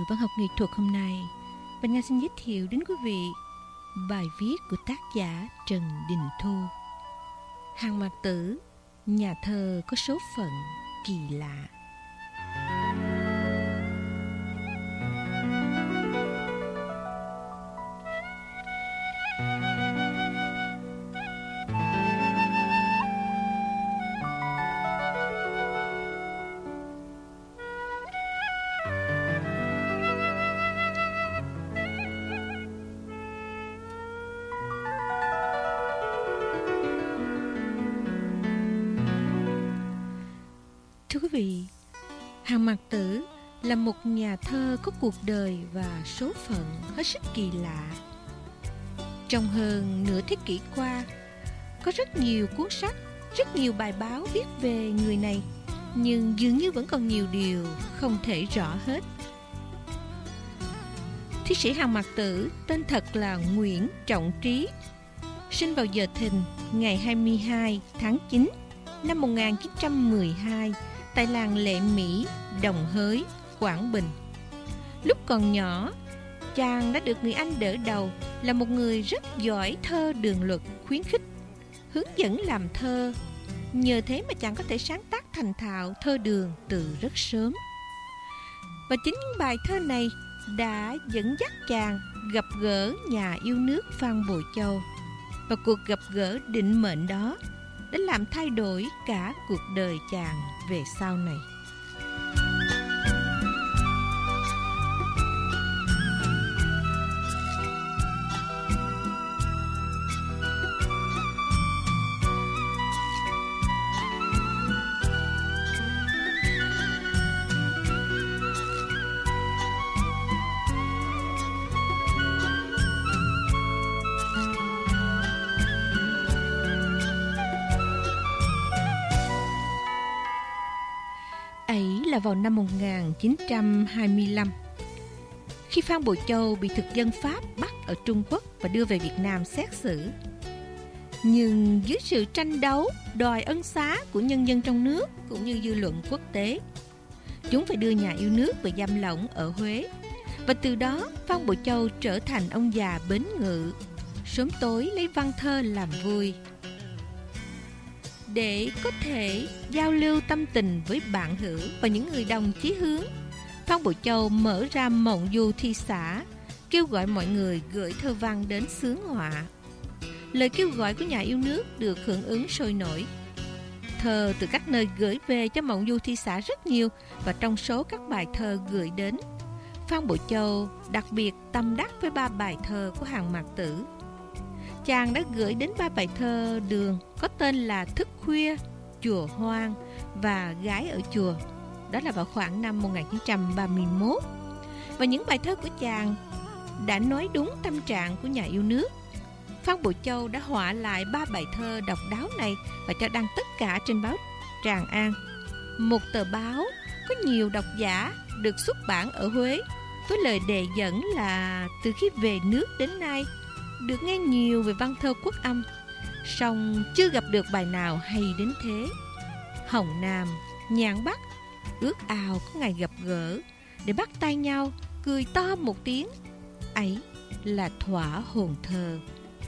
văn học nghệ thuật hôm nay, Bạch Nga xin giới thiệu đến quý vị bài viết của tác giả Trần Đình Thu. Hàng Mạc Tử, nhà thơ có số phận kỳ lạ. Thưa quý vị, Hàng Mạc Tử là một nhà thơ có cuộc đời và số phận hết sức kỳ lạ. Trong hơn nửa thế kỷ qua, có rất nhiều cuốn sách, rất nhiều bài báo viết về người này, nhưng dường như vẫn còn nhiều điều không thể rõ hết. Thi sĩ Hàng Mạc Tử tên thật là Nguyễn Trọng Trí, sinh vào giờ Thìn ngày 22 tháng 9 năm 1912 tại làng Lệ Mỹ, Đồng Hới, Quảng Bình. Lúc còn nhỏ, chàng đã được người anh đỡ đầu là một người rất giỏi thơ đường luật, khuyến khích, hướng dẫn làm thơ. Nhờ thế mà chàng có thể sáng tác thành thạo thơ đường từ rất sớm. Và chính những bài thơ này đã dẫn dắt chàng gặp gỡ nhà yêu nước Phan Bội Châu. Và cuộc gặp gỡ định mệnh đó đã làm thay đổi cả cuộc đời chàng về sau này. Ấy là vào năm 1925, khi Phan Bội Châu bị thực dân Pháp bắt ở Trung Quốc và đưa về Việt Nam xét xử. Nhưng dưới sự tranh đấu đòi ân xá của nhân dân trong nước cũng như dư luận quốc tế, chúng phải đưa nhà yêu nước về giam lỏng ở Huế. Và từ đó Phan Bội Châu trở thành ông già bến ngự, sớm tối lấy văn thơ làm vui. Để có thể giao lưu tâm tình với bạn hữu và những người đồng chí hướng, Phan Bội Châu mở ra Mộng Du Thi Xã, kêu gọi mọi người gửi thơ văn đến xướng họa. Lời kêu gọi của nhà yêu nước được hưởng ứng sôi nổi. Thơ từ các nơi gửi về cho Mộng Du Thi Xã rất nhiều, và trong số các bài thơ gửi đến, Phan Bội Châu đặc biệt tâm đắc với 3 bài thơ của Hàng Mạc Tử. Chàng đã gửi đến 3 bài thơ đường có tên là Thức Khuya, Chùa Hoang và Gái ở Chùa. Đó là vào khoảng năm 1931. Và những bài thơ của chàng đã nói đúng tâm trạng của nhà yêu nước. Phan Bội Châu đã họa lại 3 bài thơ độc đáo này và cho đăng tất cả trên báo Tràng An, một tờ báo có nhiều độc giả, được xuất bản ở Huế, với lời đề dẫn là từ khi về nước đến nay được nghe nhiều về văn thơ quốc âm, song chưa gặp được bài nào hay đến thế. Hồng Nam, Nhạn Bắc ước ao có ngày gặp gỡ để bắt tay nhau, cười to một tiếng. Ấy là thỏa hồn thơ.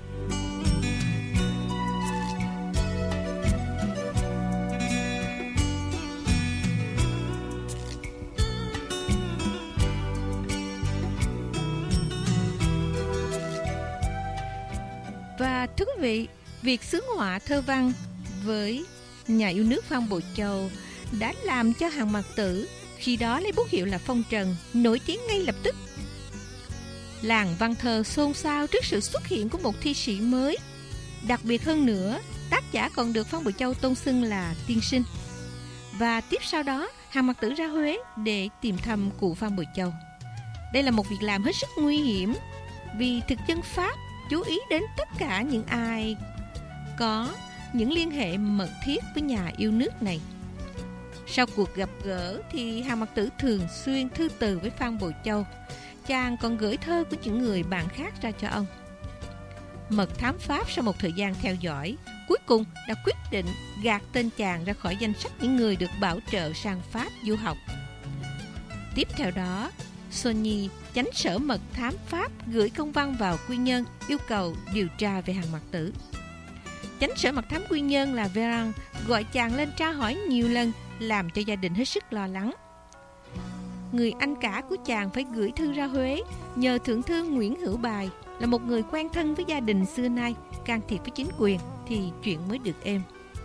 Và thưa quý vị, việc xướng họa thơ văn với nhà yêu nước Phan Bội Châu đã làm cho Hàng Mạc Tử, khi đó lấy bút hiệu là Phong Trần, nổi tiếng ngay lập tức. Làng văn thơ xôn xao trước sự xuất hiện của một thi sĩ mới. Đặc biệt hơn nữa, tác giả còn được Phan Bội Châu tôn xưng là tiên sinh. Và tiếp sau đó, Hàng Mạc Tử ra Huế để tìm thăm cụ Phan Bội Châu. Đây là một việc làm hết sức nguy hiểm, vì thực dân Pháp chú ý đến tất cả những ai có những liên hệ mật thiết với nhà yêu nước này. Sau cuộc gặp gỡ thì Hàng Mạc Tử thường xuyên thư từ với Phan Bội Châu. Chàng còn gửi thơ của những người bạn khác ra cho ông. Mật thám Pháp sau một thời gian theo dõi, cuối cùng đã quyết định gạt tên chàng ra khỏi danh sách những người được bảo trợ sang Pháp du học. Tiếp theo đó, Sonny, chánh sở mật thám Pháp, gửi công văn vào Quy Nhơn yêu cầu điều tra về Hàn Mặc Tử. Chánh sở mật thám Quy Nhơn là Véran gọi chàng lên tra hỏi nhiều lần, làm cho gia đình hết sức lo lắng. Người anh cả của chàng phải gửi thư ra Huế, nhờ thượng thư Nguyễn Hữu Bài, là một người quen thân với gia đình xưa nay, can thiệp với chính quyền thì chuyện mới được êm.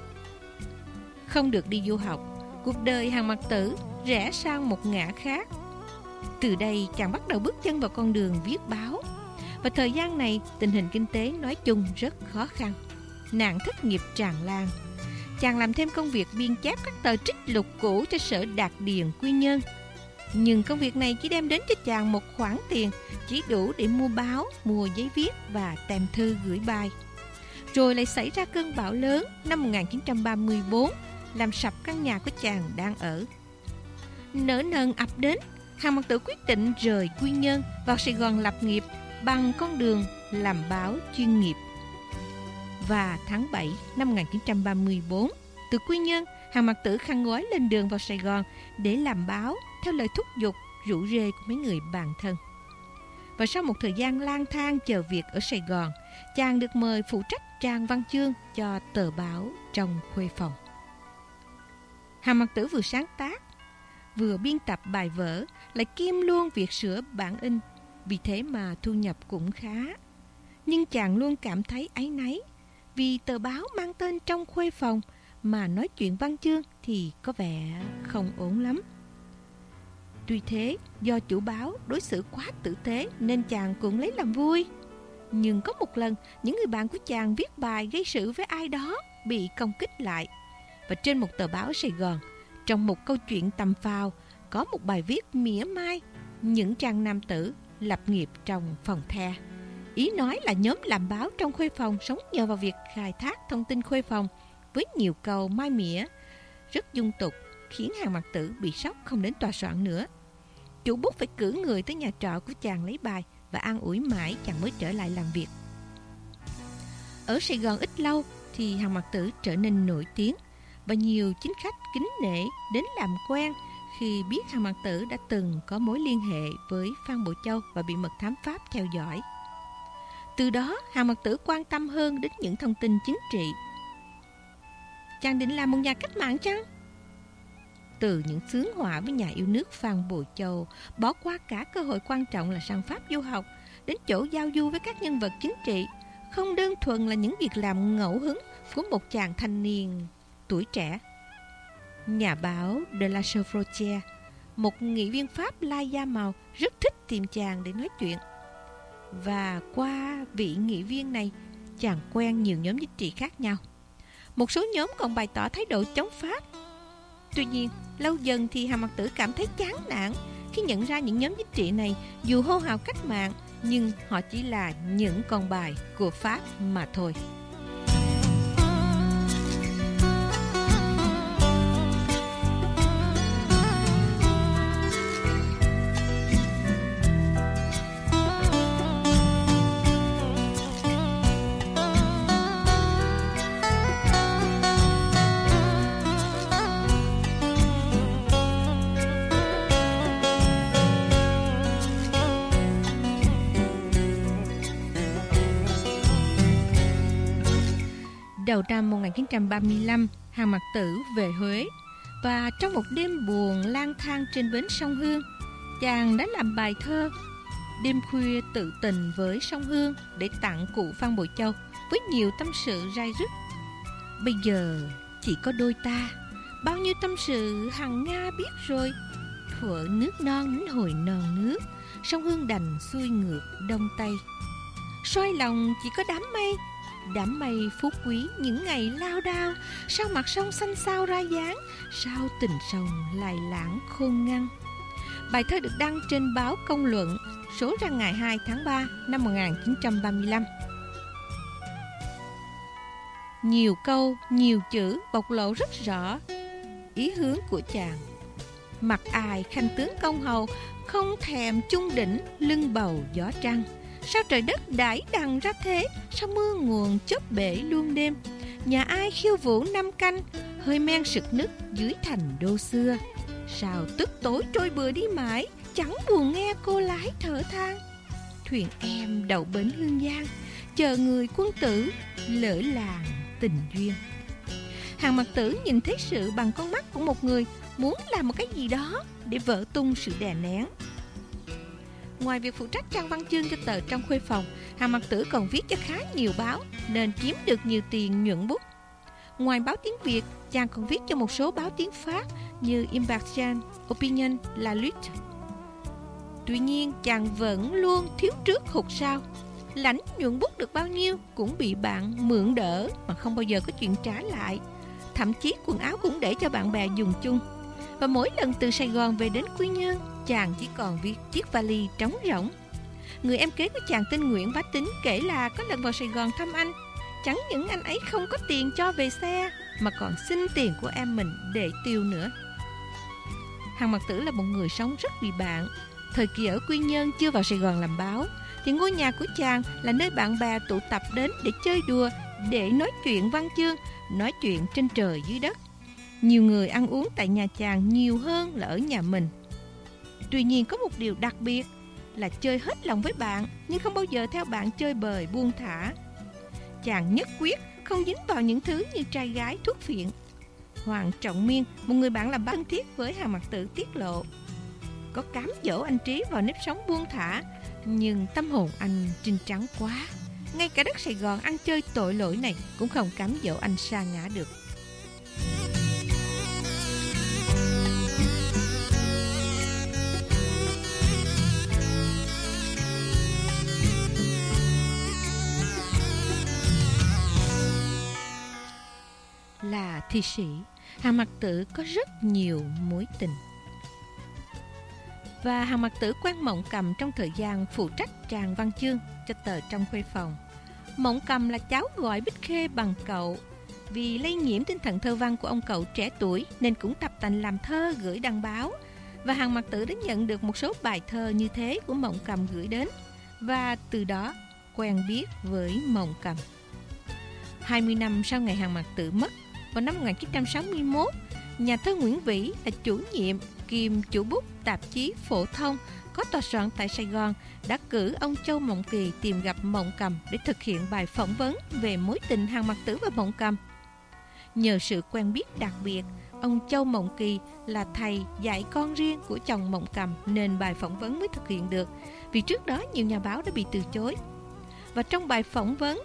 Không được đi du học, cuộc đời Hàn Mặc Tử rẽ sang một ngã khác. Từ đây chàng bắt đầu bước chân vào con đường viết báo. Và thời gian này, tình hình kinh tế nói chung rất khó khăn. Nạn thất nghiệp tràn lan. Chàng làm thêm công việc biên chép các tờ trích lục cũ cho Sở Đạt Điền Quy Nhơn. Nhưng công việc này chỉ đem đến cho chàng một khoản tiền chỉ đủ để mua báo, mua giấy viết và tem thư gửi bài. Rồi lại xảy ra cơn bão lớn năm 1934, làm sập căn nhà của chàng đang ở. Nợ nần ập đến, Hàn Mặc Tử quyết định rời Quy Nhơn vào Sài Gòn lập nghiệp bằng con đường làm báo chuyên nghiệp. Và tháng 7 năm 1934, từ Quy Nhơn, Hàn Mặc Tử khăn gói lên đường vào Sài Gòn để làm báo theo lời thúc giục rủ rê của mấy người bạn thân. Và sau một thời gian lang thang chờ việc ở Sài Gòn, chàng được mời phụ trách trang văn chương cho tờ báo trong khuê phòng. Hàn Mặc Tử vừa sáng tác, vừa biên tập bài vở, lại kiêm luôn việc sửa bản in, vì thế mà thu nhập cũng khá. Nhưng chàng luôn cảm thấy áy náy, vì tờ báo mang tên trong khuê phòng mà nói chuyện văn chương thì có vẻ không ổn lắm. Tuy thế, do chủ báo đối xử quá tử tế nên chàng cũng lấy làm vui. Nhưng có một lần, những người bạn của chàng viết bài gây sự với ai đó bị công kích lại. Và trên một tờ báo Sài Gòn, trong một câu chuyện tầm phào, có một bài viết mỉa mai những trang nam tử lập nghiệp trong phòng the. Ý nói là nhóm làm báo trong khuê phòng sống nhờ vào việc khai thác thông tin khuê phòng, với nhiều câu mai mỉa rất dung tục, khiến Hàn Mặc Tử bị sốc không đến tòa soạn nữa. Chủ bút phải cử người tới nhà trọ của chàng lấy bài và an ủi mãi chàng mới trở lại làm việc. Ở Sài Gòn ít lâu thì Hàn Mặc Tử trở nên nổi tiếng, và nhiều chính khách kính nể đến làm quen khi biết Hàn Mặc Tử đã từng có mối liên hệ với Phan Bội Châu và bị mật thám Pháp theo dõi. Từ đó, Hàn Mặc Tử quan tâm hơn đến những thông tin chính trị. Chàng định làm một nhà cách mạng chăng? Từ những xướng họa với nhà yêu nước Phan Bội Châu, bỏ qua cả cơ hội quan trọng là sang Pháp du học, đến chỗ giao du với các nhân vật chính trị, không đơn thuần là những việc làm ngẫu hứng của một chàng thanh niên tuổi trẻ. Nhà báo De La Chevroche, một nghị viên Pháp lai da màu, rất thích tìm chàng để nói chuyện. Và qua vị nghị viên này, chàng quen nhiều nhóm chính trị khác nhau. Một số nhóm còn bày tỏ thái độ chống Pháp. Tuy nhiên, lâu dần thì Hàn Mặc Tử cảm thấy chán nản khi nhận ra những nhóm chính trị này dù hô hào cách mạng, nhưng họ chỉ là những con bài của Pháp mà thôi. Đầu năm 1935, Hàn Mặc Tử về Huế, và trong một đêm buồn lang thang trên bến sông Hương, chàng đã làm bài thơ Đêm khuya tự tình với sông Hương để tặng cụ Phan Bội Châu với nhiều tâm sự rai rứt. Bây giờ chỉ có đôi ta, bao nhiêu tâm sự hằng Nga biết rồi. Thuở nước non đến hồi non nước, sông Hương đành xuôi ngược đông tây. Soi lòng chỉ có đám mây phú quý những ngày lao đao. Sao mặt sông xanh xao ra dáng, sao tình sông lại lãng khôn ngăn. Bài thơ được đăng trên báo Công luận, số ra ngày 2 tháng 3 năm 1935. Nhiều câu, nhiều chữ bộc lộ rất rõ ý hướng của chàng. Mặc ai khanh tướng công hầu, không thèm chung đỉnh lưng bầu gió trăng. Sao trời đất đãi đằng ra thế, sao mưa nguồn chớp bể luôn đêm. Nhà ai khiêu vũ năm canh, hơi men sực nức dưới thành đô xưa. Sao tức tối trôi bừa đi mãi, chẳng buồn nghe cô lái thở than. Thuyền em đậu bến Hương Giang, chờ người quân tử, lỡ làng tình duyên. Hàn Mặc Tử nhìn thấy sự bằng con mắt của một người muốn làm một cái gì đó để vỡ tung sự đè nén. Ngoài việc phụ trách trang văn chương cho tờ Trong Khuê Phòng, Hàn Mặc Tử còn viết cho khá nhiều báo nên kiếm được nhiều tiền nhuận bút. Ngoài báo tiếng Việt, chàng còn viết cho một số báo tiếng Pháp như Impartial, Opinion, La Lutte. Tuy nhiên, chàng vẫn luôn thiếu trước hụt sau. Lãnh nhuận bút được bao nhiêu cũng bị bạn mượn đỡ mà không bao giờ có chuyện trả lại. Thậm chí quần áo cũng để cho bạn bè dùng chung. Và mỗi lần từ Sài Gòn về đến Quy Nhơn, chàng chỉ còn viết chiếc vali trống rỗng. Người em kế của chàng tên Nguyễn Bá Tính kể là có lần vào Sài Gòn thăm anh, chẳng những anh ấy không có tiền cho về xe mà còn xin tiền của em mình để tiêu nữa. Hàn Mặc Tử là một người sống rất vì bạn. Thời kỳ ở Quy Nhơn chưa vào Sài Gòn làm báo thì ngôi nhà của chàng là nơi bạn bè tụ tập đến để chơi đùa, để nói chuyện văn chương, nói chuyện trên trời dưới đất. Nhiều người ăn uống tại nhà chàng nhiều hơn là ở nhà mình. Tuy nhiên có một điều đặc biệt là chơi hết lòng với bạn, nhưng không bao giờ theo bạn chơi bời buông thả. Chàng nhất quyết không dính vào những thứ như trai gái, thuốc phiện. Hoàng Trọng Miên, một người bạn làm thân thiết với Hàn Mặc Tử, tiết lộ có cám dỗ anh Trí vào nếp sống buông thả, nhưng tâm hồn anh trinh trắng quá. Ngay cả đất Sài Gòn ăn chơi tội lỗi này cũng không cám dỗ anh sa ngã được. Là thi sĩ, Hàn Mặc Tử có rất nhiều mối tình. Và Hàn Mặc Tử quen Mộng Cầm trong thời gian phụ trách tràng văn chương cho tờ Trong Khuê Phòng. Mộng Cầm là cháu gọi Bích Khê bằng cậu. Vì lây nhiễm tinh thần thơ văn của ông cậu trẻ tuổi nên cũng tập tành làm thơ gửi đăng báo. Và Hàn Mặc Tử đã nhận được một số bài thơ như thế của Mộng Cầm gửi đến, và từ đó quen biết với Mộng Cầm. 20 năm sau ngày Hàn Mặc Tử mất, vào năm 1961, nhà thơ Nguyễn Vĩ là chủ nhiệm kiêm chủ bút tạp chí Phổ Thông có tòa soạn tại Sài Gòn đã cử ông Châu Mộng Kỳ tìm gặp Mộng Cầm để thực hiện bài phỏng vấn về mối tình Hàn Mặc Tử và Mộng Cầm. Nhờ sự quen biết đặc biệt, ông Châu Mộng Kỳ là thầy dạy con riêng của chồng Mộng Cầm nên bài phỏng vấn mới thực hiện được, vì trước đó nhiều nhà báo đã bị từ chối. Và trong bài phỏng vấn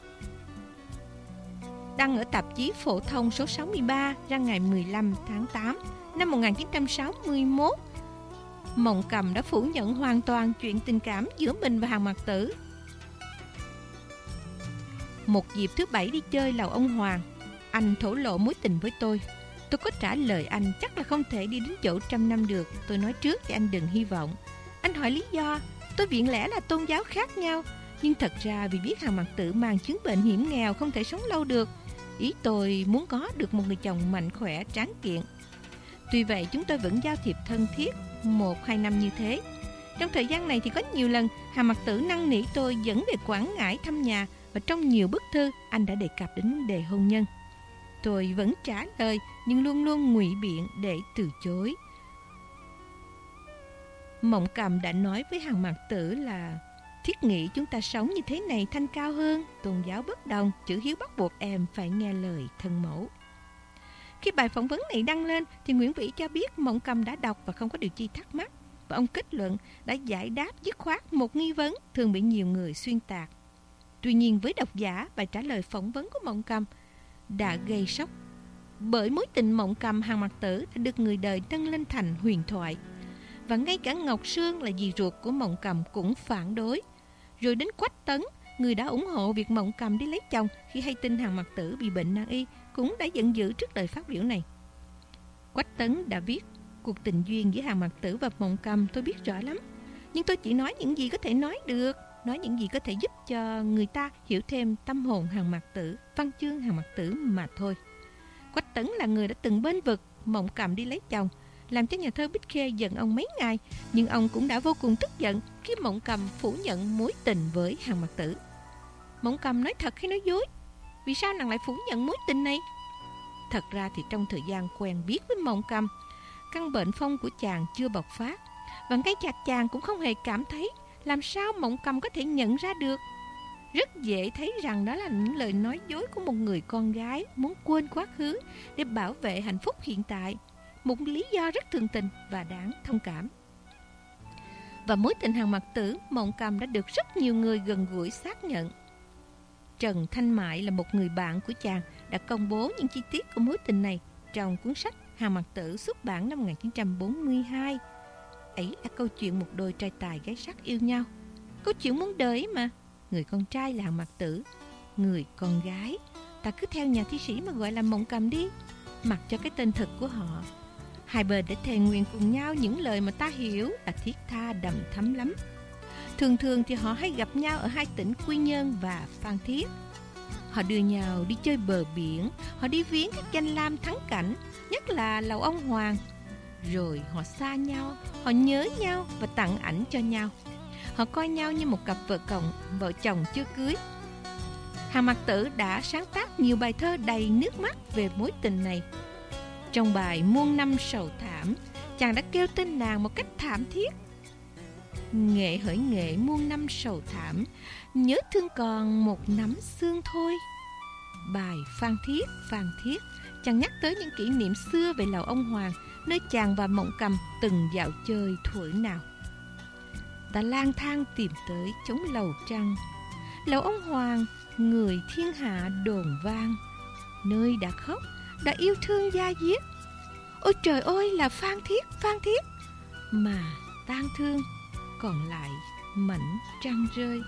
đăng ở tạp chí Phổ Thông số 63 ra ngày 15 tháng 8 năm 1961, Mộng Cầm đã phủ nhận hoàn toàn chuyện tình cảm giữa mình và Hàn Mặc Tử. Một dịp thứ Bảy đi chơi lầu ông Hoàng, anh thổ lộ mối tình với tôi. Tôi có trả lời anh chắc là không thể đi đến chỗ 100 năm được. Tôi nói trước để anh đừng hy vọng. Anh hỏi lý do, tôi viện lẽ là tôn giáo khác nhau. Nhưng thật ra vì biết Hàn Mặc Tử mang chứng bệnh hiểm nghèo không thể sống lâu được. Ý tôi muốn có được một người chồng mạnh khỏe, tráng kiện. Tuy vậy chúng tôi vẫn giao thiệp thân thiết 1-2 năm như thế. Trong thời gian này thì có nhiều lần Hàn Mặc Tử năn nỉ tôi dẫn về Quảng Ngãi thăm nhà, và trong nhiều bức thư anh đã đề cập đến vấn đề hôn nhân. Tôi vẫn trả lời nhưng luôn luôn ngụy biện để từ chối. Mộng Cầm đã nói với Hàn Mặc Tử là thiết nghĩ chúng ta sống như thế này thanh cao hơn, tôn giáo bất đồng, chữ hiếu bắt buộc em phải nghe lời thân mẫu. Khi bài phỏng vấn này đăng lên thì Nguyễn Vĩ cho biết Mộng Cầm đã đọc và không có điều chi thắc mắc, và ông kết luận đã giải đáp dứt khoát một nghi vấn thường bị nhiều người xuyên tạc. Tuy nhiên với độc giả, bài trả lời phỏng vấn của Mộng Cầm đã gây sốc, bởi mối tình Mộng Cầm Hàn Mặc Tử đã được người đời nâng lên thành huyền thoại, và ngay cả Ngọc Sương là dì ruột của Mộng Cầm cũng phản đối. Rồi đến Quách Tấn, người đã ủng hộ việc Mộng Cầm đi lấy chồng khi hay tin Hàn Mặc Tử bị bệnh nan y, cũng đã giận dữ trước lời phát biểu này. Quách Tấn đã viết: cuộc tình duyên giữa Hàn Mặc Tử và Mộng Cầm tôi biết rõ lắm, nhưng tôi chỉ nói những gì có thể nói được, nói những gì có thể giúp cho người ta hiểu thêm tâm hồn Hàn Mặc Tử, văn chương Hàn Mặc Tử mà thôi. Quách Tấn là người đã từng bênh vực Mộng Cầm đi lấy chồng, làm cho nhà thơ Bích Khê giận ông mấy ngày, nhưng ông cũng đã vô cùng tức giận khi Mộng Cầm phủ nhận mối tình với Hàn Mặc Tử. Mộng Cầm nói thật hay nói dối? Vì sao nàng lại phủ nhận mối tình này? Thật ra thì trong thời gian quen biết với Mộng Cầm, căn bệnh phong của chàng chưa bộc phát, Và ngay cả chàng cũng không hề cảm thấy làm sao Mộng Cầm có thể nhận ra được. Rất dễ thấy rằng đó là những lời nói dối của một người con gái muốn quên quá khứ để bảo vệ hạnh phúc hiện tại. Một lý do rất thường tình và đáng thông cảm. Và mối tình Hàn Mặc Tử, Mộng Cầm đã được rất nhiều người gần gũi xác nhận. Trần Thanh Mại là một người bạn của chàng đã công bố những chi tiết của mối tình này trong cuốn sách Hàn Mặc Tử xuất bản năm 1942. Ấy là câu chuyện một đôi trai tài gái sắc yêu nhau. Câu chuyện muôn đời mà. Người con trai là Hàn Mặc Tử, người con gái ta cứ theo nhà thi sĩ mà gọi là Mộng Cầm đi, mặc cho cái tên thực của họ. Hai bên đã thề nguyện cùng nhau những lời mà ta hiểu là thiết tha đầm thắm lắm. Thường thường thì họ hay gặp nhau ở hai tỉnh Quy Nhơn và Phan Thiết. Họ đưa nhau đi chơi bờ biển, họ đi viếng các danh lam thắng cảnh, nhất là lầu ông Hoàng. Rồi họ xa nhau, họ nhớ nhau và tặng ảnh cho nhau. Họ coi nhau như một cặp vợ chồng chưa cưới. Hàn Mặc Tử đã sáng tác nhiều bài thơ đầy nước mắt về mối tình này. Trong bài Muôn Năm Sầu Thảm, chàng đã kêu tên nàng một cách thảm thiết. Nghệ hỡi nghệ muôn năm sầu thảm, nhớ thương còn một nắm xương thôi. Bài Phan Thiết, chàng nhắc tới những kỷ niệm xưa về lầu ông Hoàng, nơi chàng và Mộng Cầm từng dạo chơi thuở nào. Ta lang thang tìm tới chốn lầu trăng, lầu ông Hoàng, người thiên hạ đồn vang, nơi đã khóc, đã yêu thương da diết. Ôi trời ơi là Phan Thiết, mà tang thương còn lại mảnh trăng rơi.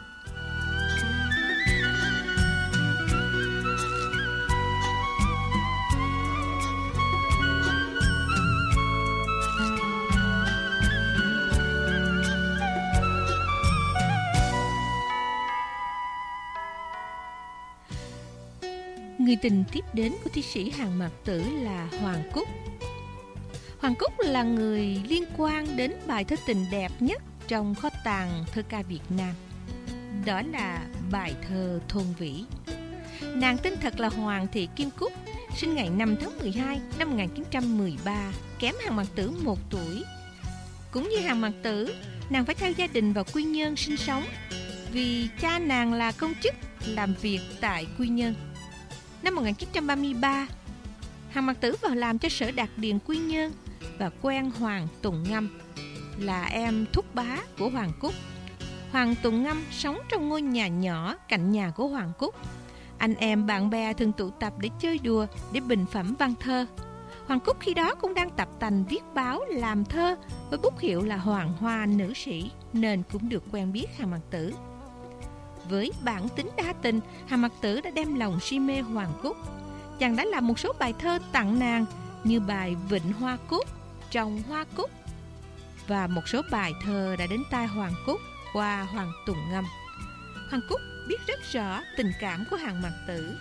Người tình tiếp đến của thi sĩ Hàn Mặc Tử là Hoàng Cúc. Hoàng Cúc là người liên quan đến bài thơ tình đẹp nhất trong kho tàng thơ ca Việt Nam. Đó là bài thơ Thôn Vĩ. Nàng tên thật là Hoàng Thị Kim Cúc, sinh ngày 5 tháng 12 năm 1913, kém Hàn Mặc Tử 1 tuổi. Cũng như Hàn Mặc Tử, nàng phải theo gia đình vào Quy Nhơn sinh sống, vì cha nàng là công chức làm việc tại Quy Nhơn. Năm 1933, Hàn Mặc Tử vào làm cho Sở Đạt Điền Quy Nhơn và quen Hoàng Tùng Ngâm, là em thúc bá của Hoàng Cúc. Hoàng Tùng Ngâm sống trong ngôi nhà nhỏ cạnh nhà của Hoàng Cúc. Anh em bạn bè thường tụ tập để chơi đùa, để bình phẩm văn thơ. Hoàng Cúc khi đó cũng đang tập tành viết báo làm thơ với bút hiệu là Hoàng Hoa Nữ Sĩ, nên cũng được quen biết Hàn Mặc Tử. Với bản tính đa tình, Hàn Mặc Tử đã đem lòng si mê Hoàng Cúc. Chàng đã làm một số bài thơ tặng nàng như bài Vịnh Hoa Cúc, Trồng Hoa Cúc, và một số bài thơ đã đến tai Hoàng Cúc qua Hoàng Tùng Ngâm. Hoàng Cúc biết rất rõ tình cảm của Hàn Mặc Tử.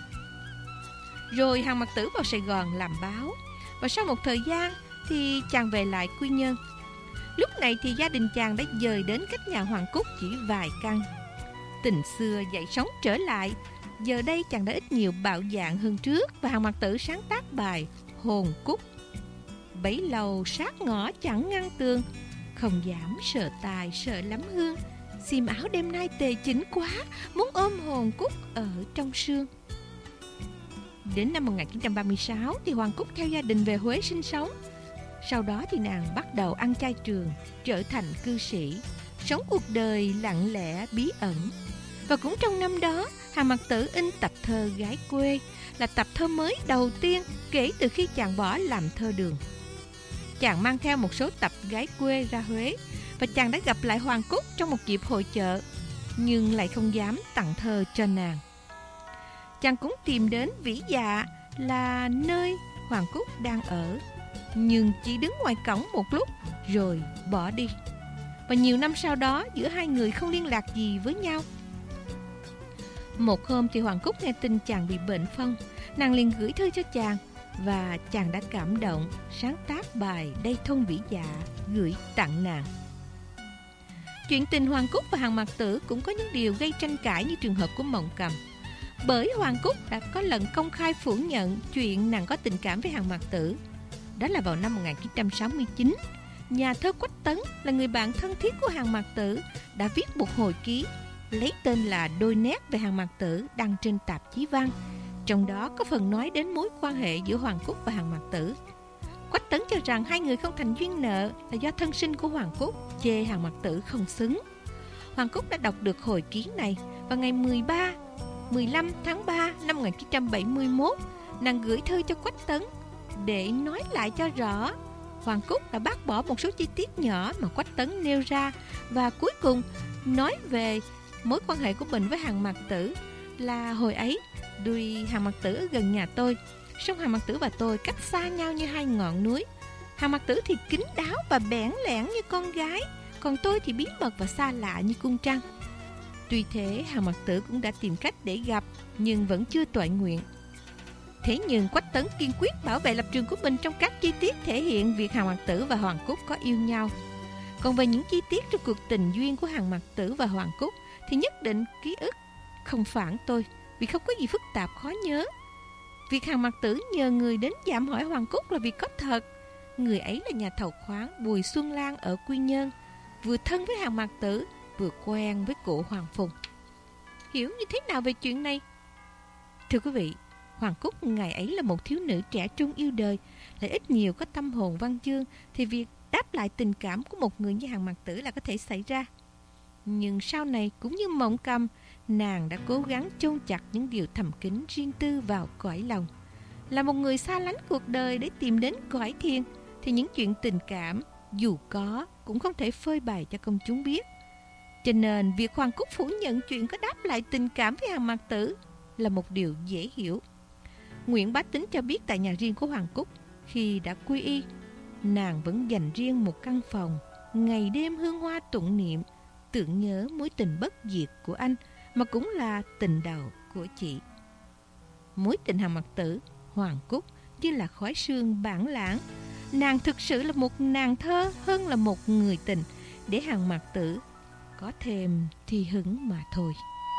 Rồi Hàn Mặc Tử vào Sài Gòn làm báo, và sau một thời gian thì chàng về lại Quy Nhơn. Lúc này thì gia đình chàng đã dời đến cách nhà Hoàng Cúc chỉ vài căn. Tình xưa dậy sóng trở lại. Giờ đây chàng đã ít nhiều bạo dạn hơn trước, và Hàn Mặc Tử sáng tác bài Hồn Cúc. Bấy lâu sát ngõ chẳng ngăn tường, không dám sợ tài sợ lắm hương. Xiêm áo đêm nay tề chỉnh quá, muốn ôm hồn Cúc ở trong sương. Đến năm 1936 thì Hoàng Cúc theo gia đình về Huế sinh sống. Sau đó thì nàng bắt đầu ăn chay trường, trở thành cư sĩ, sống cuộc đời lặng lẽ bí ẩn. Và cũng trong năm đó, Hàn Mặc Tử in tập thơ Gái Quê, là tập thơ mới đầu tiên kể từ khi chàng bỏ làm thơ đường. Chàng mang theo một số tập Gái Quê ra Huế, và chàng đã gặp lại Hoàng Cúc trong một dịp hội chợ, nhưng lại không dám tặng thơ cho nàng. Chàng cũng tìm đến Vĩ Dạ, là nơi Hoàng Cúc đang ở, nhưng chỉ đứng ngoài cổng một lúc rồi bỏ đi. Và nhiều năm sau đó, giữa hai người không liên lạc gì với nhau. Một hôm thì Hoàng Cúc nghe tin chàng bị bệnh phong, nàng liền gửi thư cho chàng, và chàng đã cảm động sáng tác bài Đây Thôn Vĩ Dạ gửi tặng nàng. Chuyện tình Hoàng Cúc và Hàn Mặc Tử cũng có những điều gây tranh cãi như trường hợp của Mộng Cầm. Bởi Hoàng Cúc đã có lần công khai phủ nhận chuyện nàng có tình cảm với Hàn Mặc Tử. Đó là vào năm 1969. nhà thơ Quách Tấn là người bạn thân thiết của Hàn Mạc Tử, đã viết một hồi ký lấy tên là Đôi nét về Hàn Mạc Tử đăng trên tạp chí Văn. Trong đó có phần nói đến mối quan hệ giữa Hoàng Cúc và Hàn Mạc Tử. Quách Tấn cho rằng hai người không thành duyên nợ là do thân sinh của Hoàng Cúc, chê Hàn Mạc Tử không xứng. Hoàng Cúc đã đọc được hồi ký này vào ngày 15 tháng 3 năm 1971. Nàng gửi thư cho Quách Tấn để nói lại cho rõ. Hoàng Cúc đã bác bỏ một số chi tiết nhỏ mà Quách Tấn nêu ra, và cuối cùng nói về mối quan hệ của mình với Hàn Mạc Tử là hồi ấy tuy Hàn Mạc Tử ở gần nhà tôi, song Hàn Mạc Tử và tôi cách xa nhau như hai ngọn núi. Hàn Mạc Tử thì kín đáo và bẽn lẽn như con gái, còn tôi thì bí mật và xa lạ như cung trăng. Tuy thế, Hàn Mạc Tử cũng đã tìm cách để gặp, nhưng vẫn chưa toại nguyện. Thế nhưng Quách Tấn kiên quyết bảo vệ lập trường của mình trong các chi tiết thể hiện việc Hàn Mạc Tử và Hoàng Cúc có yêu nhau. Còn về những chi tiết trong cuộc tình duyên của Hàn Mạc Tử và Hoàng Cúc thì nhất định ký ức không phản tôi, vì không có gì phức tạp khó nhớ. Việc Hàn Mạc Tử nhờ người đến dạm hỏi Hoàng Cúc là việc có thật. Người ấy là nhà thầu khoáng Bùi Xuân Lan ở Quy Nhơn, vừa thân với Hàn Mạc Tử, vừa quen với cụ Hoàng Phùng. Hiểu như thế nào về chuyện này? Thưa quý vị, Hoàng Cúc ngày ấy là một thiếu nữ trẻ trung yêu đời, lại ít nhiều có tâm hồn văn chương, thì việc đáp lại tình cảm của một người như Hàn Mạc Tử là có thể xảy ra. Nhưng sau này cũng như Mộng Cầm, nàng đã cố gắng chôn chặt những điều thầm kín riêng tư vào cõi lòng. Là một người xa lánh cuộc đời để tìm đến cõi thiên, thì những chuyện tình cảm dù có cũng không thể phơi bày cho công chúng biết. Cho nên việc Hoàng Cúc phủ nhận chuyện có đáp lại tình cảm với Hàn Mạc Tử là một điều dễ hiểu. Nguyễn Bá Tính cho biết tại nhà riêng của Hoàng Cúc, khi đã quy y, nàng vẫn dành riêng một căn phòng, ngày đêm hương hoa tụng niệm, tưởng nhớ mối tình bất diệt của anh, mà cũng là tình đầu của chị. Mối tình Hàn Mạc Tử, Hoàng Cúc như là khói sương bản lãng. Nàng thực sự là một nàng thơ hơn là một người tình, để Hàn Mạc Tử có thêm thi hứng mà thôi.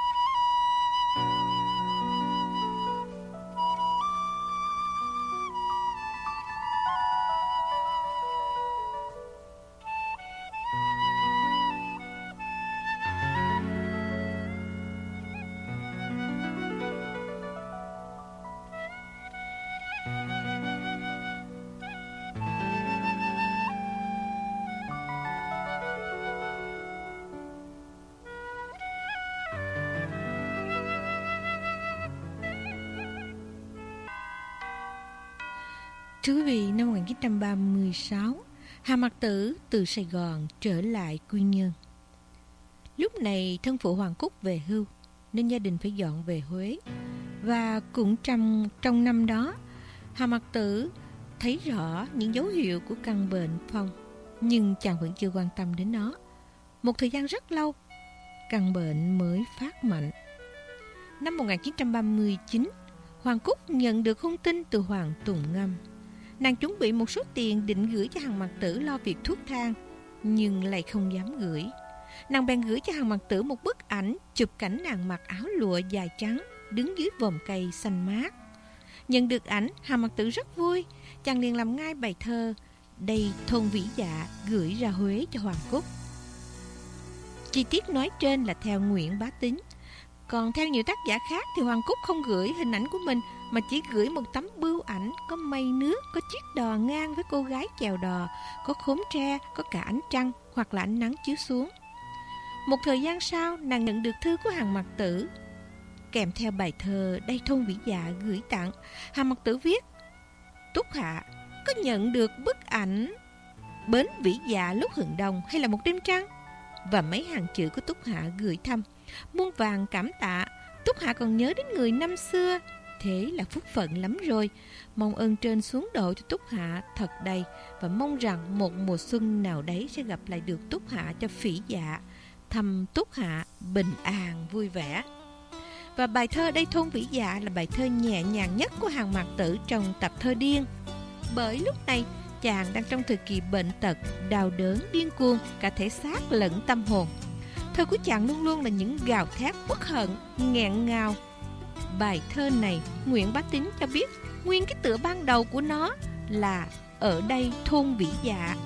Thưa quý vị, năm 1936, Hàn Mạc Tử từ Sài Gòn trở lại Quy Nhơn. Lúc này thân phụ Hoàng Cúc về hưu, nên gia đình phải dọn về Huế. Và cũng trong năm đó, Hàn Mạc Tử thấy rõ những dấu hiệu của căn bệnh phong, nhưng chàng vẫn chưa quan tâm đến nó. Một thời gian rất lâu, căn bệnh mới phát mạnh. Năm 1939, Hoàng Cúc nhận được hung tin từ Hoàng Tùng Ngâm. Nàng chuẩn bị một số tiền định gửi cho Hàn Mạc Tử lo việc thuốc thang, nhưng lại không dám gửi. Nàng bèn gửi cho Hàn Mạc Tử một bức ảnh chụp cảnh nàng mặc áo lụa dài trắng, đứng dưới vòm cây xanh mát. Nhận được ảnh, Hàn Mạc Tử rất vui. Chàng liền làm ngay bài thơ Đây Thôn Vĩ Dạ gửi ra Huế cho Hoàng Cúc. Chi tiết nói trên là theo Nguyễn Bá Tính. Còn theo nhiều tác giả khác thì Hoàng Cúc không gửi hình ảnh của mình, mà chỉ gửi một tấm bưu ảnh có mây nước, có chiếc đò ngang với cô gái chèo đò, có khóm tre, có cả ánh trăng hoặc là ánh nắng chiếu xuống. Một thời gian sau, nàng nhận được thư của Hàn Mạc Tử, kèm theo bài thơ Đây Thôn Vĩ Dạ gửi tặng. Hàn Mạc Tử viết: Túc Hạ có nhận được bức ảnh bến Vĩ Dạ lúc hừng đông hay là một đêm trăng? Và mấy hàng chữ của Túc Hạ gửi thăm: muôn vàng cảm tạ, Túc Hạ còn nhớ đến người năm xưa, thế là phúc phận lắm rồi. Mong ơn trên xuống độ cho Túc Hạ thật đầy, và mong rằng một mùa xuân nào đấy sẽ gặp lại được Túc Hạ cho Phỉ Dạ, thăm Túc Hạ bình an vui vẻ. Và bài thơ Đây Thôn Vĩ Dạ là bài thơ nhẹ nhàng nhất của Hàn Mạc Tử trong tập thơ Điên. Bởi lúc này chàng đang trong thời kỳ bệnh tật, đau đớn, điên cuồng cả thể xác lẫn tâm hồn. Thơ của chàng luôn luôn là những gào thét uất hận, nghẹn ngào. Bài thơ này, Nguyễn Bá Tính cho biết nguyên cái tựa ban đầu của nó là Ở Đây Thôn Vĩ Dạ.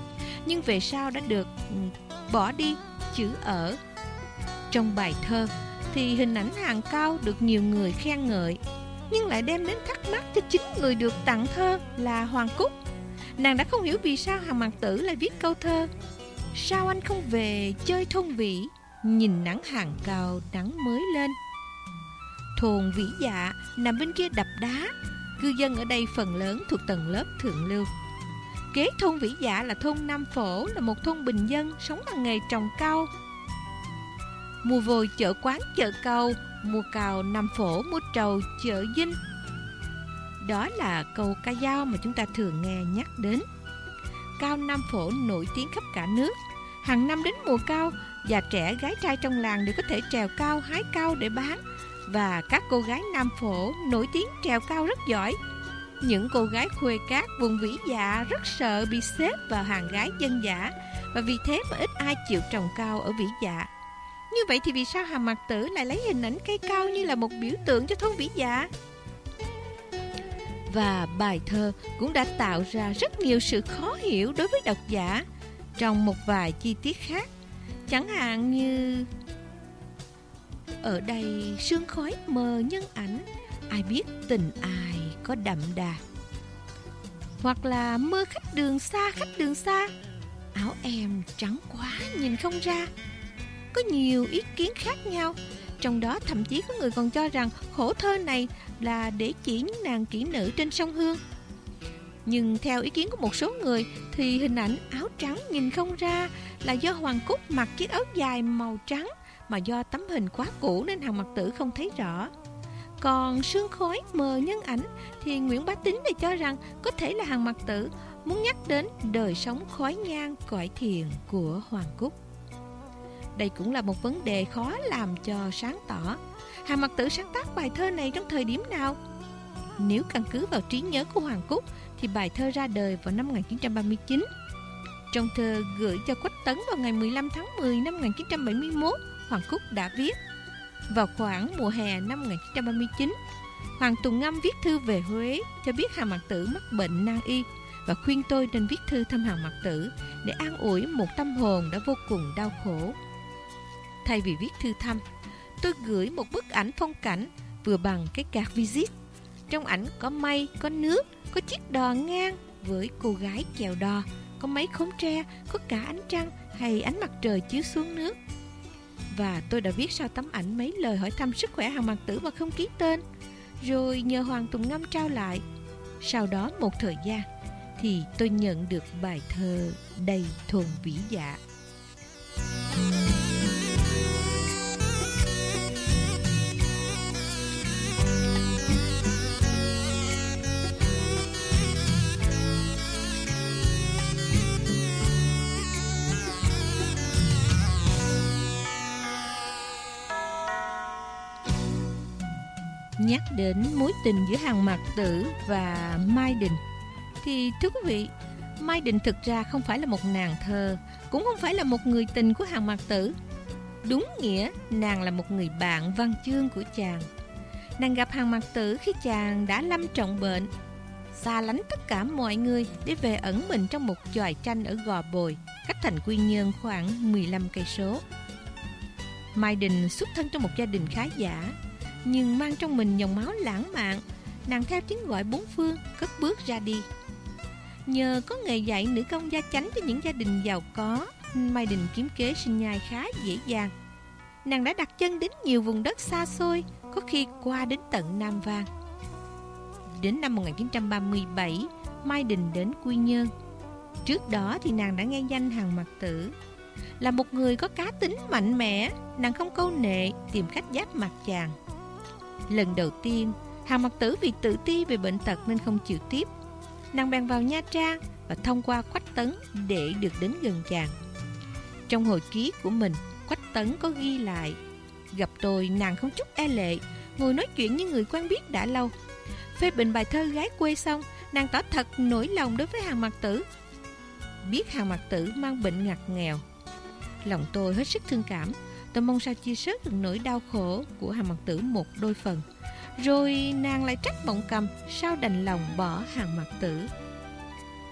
nhưng về sau đã được bỏ đi chữ ở. Trong bài thơ thì hình ảnh Hàn Cao được nhiều người khen ngợi, nhưng lại đem đến thắc mắc cho chính người được tặng thơ là Hoàng Cúc. Nàng đã không hiểu vì sao Hàn Mặc Tử lại viết câu thơ: sao anh không về chơi thôn Vĩ, nhìn nắng Hàn Cao nắng mới lên. Thôn Vĩ Dạ nằm bên kia đập đá, cư dân ở đây phần lớn thuộc tầng lớp thượng lưu. Kế thôn Vĩ Dạ là thôn Nam Phổ, là một thôn bình dân sống bằng nghề trồng cau. Mua vôi chợ Quán chợ Cau, mua cào Nam Phổ, mua trầu chợ Dinh. Đó là câu ca dao mà chúng ta thường nghe nhắc đến. Cau Nam Phổ nổi tiếng khắp cả nước. Hàng năm đến mùa cau, già trẻ gái trai trong làng đều có thể trèo cau, hái cau để bán. Và các cô gái Nam Phổ nổi tiếng trèo cau rất giỏi. Những cô gái khuê cát vùng Vĩ Dạ rất sợ bị xếp vào hàng gái dân dã, và vì thế mà ít ai chịu trồng cau ở Vĩ Dạ. Như vậy thì vì sao Hàn Mặc Tử lại lấy hình ảnh cây cau như là một biểu tượng cho thôn Vĩ Dạ? Và bài thơ cũng đã tạo ra rất nhiều sự khó hiểu đối với độc giả trong một vài chi tiết khác. Chẳng hạn như: ở đây sương khói mờ nhân ảnh, ai biết tình ai có đậm đà. Hoặc là mơ khách đường xa, áo em trắng quá nhìn không ra. Có nhiều ý kiến khác nhau. Trong đó thậm chí có người còn cho rằng khổ thơ này là để chỉ những nàng kỹ nữ trên sông Hương. Nhưng theo ý kiến của một số người thì hình ảnh áo trắng nhìn không ra là do Hoàng Cúc mặc chiếc áo dài màu trắng, mà do tấm hình quá cũ nên Hàn Mặc Tử không thấy rõ. Còn sương khói mờ nhân ảnh thì Nguyễn Bá Tín thì cho rằng có thể là Hàn Mặc Tử muốn nhắc đến đời sống khói nhang cõi thiền của Hoàng Cúc. Đây cũng là một vấn đề khó làm cho sáng tỏ. Hàn Mặc Tử sáng tác bài thơ này trong thời điểm nào? Nếu căn cứ vào trí nhớ của Hoàng Cúc thì bài thơ ra đời vào năm 1939. Trong thơ gửi cho Quách Tấn vào ngày 15 tháng 10 năm 1971, Hoàng Cúc đã viết: vào khoảng mùa hè năm 1939, Hoàng Tùng Ngâm viết thư về Huế cho biết Hàn Mặc Tử mắc bệnh nan y và khuyên tôi nên viết thư thăm Hàn Mặc Tử để an ủi một tâm hồn đã vô cùng đau khổ. Thay vì viết thư thăm, tôi gửi một bức ảnh phong cảnh vừa bằng cái card visit. Trong ảnh có mây, có nước, có chiếc đò ngang với cô gái chèo đò, có mấy khóm tre, có cả ánh trăng hay ánh mặt trời chiếu xuống nước. Và tôi đã viết sau tấm ảnh mấy lời hỏi thăm sức khỏe Hàn Mặc Tử mà không ký tên, rồi nhờ Hoàng Tùng Ngâm trao lại. Sau đó một thời gian thì tôi nhận được bài thơ Đây thôn Vĩ Dạ. Nhắc đến mối tình giữa Hàn Mặc Tử và Mai Đình thì thưa quý vị, Mai Đình thực ra không phải là một nàng thơ, cũng không phải là một người tình của Hàn Mặc Tử. Đúng nghĩa, nàng là một người bạn văn chương của chàng. Nàng gặp Hàn Mặc Tử khi chàng đã lâm trọng bệnh, xa lánh tất cả mọi người để về ẩn mình trong một chòi tranh ở Gò Bồi, cách thành Quy Nhơn khoảng 15 cây số. Mai Đình xuất thân trong một gia đình khá giả, nhưng mang trong mình dòng máu lãng mạn. Nàng theo tiếng gọi bốn phương, cất bước ra đi. Nhờ có nghề dạy nữ công gia chánh cho những gia đình giàu có, Mai Đình kiếm kế sinh nhai khá dễ dàng. Nàng đã đặt chân đến nhiều vùng đất xa xôi, có khi qua đến tận Nam Vang. Đến năm 1937, Mai Đình đến Quy Nhơn. Trước đó thì nàng đã nghe danh Hàn Mặc Tử. Là một người có cá tính mạnh mẽ, nàng không câu nệ tìm cách giáp mặt chàng. Lần đầu tiên, Hàn Mặc Tử vì tự ti về bệnh tật nên không chịu tiếp. Nàng bèn vào Nha Trang và thông qua Quách Tấn để được đến gần chàng. Trong hồi ký của mình, Quách Tấn có ghi lại: gặp tôi nàng không chút e lệ, ngồi nói chuyện như người quen biết đã lâu. Phê bình bài thơ gái quê xong, nàng tỏ thật nỗi lòng đối với Hàn Mặc Tử. Biết Hàn Mặc Tử mang bệnh ngặt nghèo, lòng tôi hết sức thương cảm. Tôi mong sao chia sớt được nỗi đau khổ của Hàn Mặc Tử một đôi phần. Rồi nàng lại trách Mộng Cầm sao đành lòng bỏ Hàn Mặc Tử.